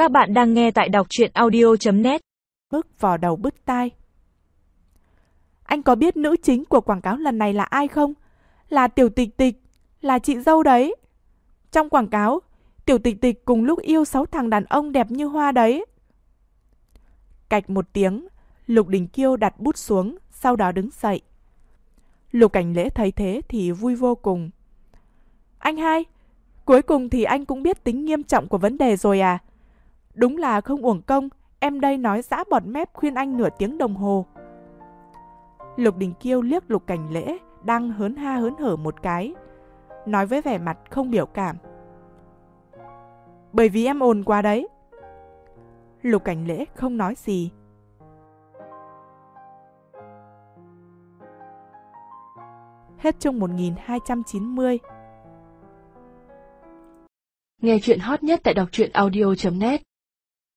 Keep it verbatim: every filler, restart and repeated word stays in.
Các bạn đang nghe tại đọc truyện audio chấm net. Bước vào đầu bứt tai. Anh có biết nữ chính của quảng cáo lần này là ai không? Là Tiểu Tịch Tịch, là chị dâu đấy. Trong quảng cáo, Tiểu Tịch Tịch cùng lúc yêu sáu thằng đàn ông đẹp như hoa đấy. Cạch một tiếng, Lục Đình Kiêu đặt bút xuống, sau đó đứng dậy. Lục Cảnh Lễ thấy thế thì vui vô cùng. Anh hai, cuối cùng thì anh cũng biết tính nghiêm trọng của vấn đề rồi à? Đúng là không uổng công, em đây nói giã bọt mép khuyên anh nửa tiếng đồng hồ. Lục Đình Kiêu liếc Lục Cảnh Lễ đang hớn ha hớn hở một cái, nói với vẻ mặt không biểu cảm. Bởi vì em ồn quá đấy. Lục Cảnh Lễ không nói gì. Hết chương một nghìn hai trăm chín mươi. Nghe chuyện hot nhất tại đọc truyện audio chấm net.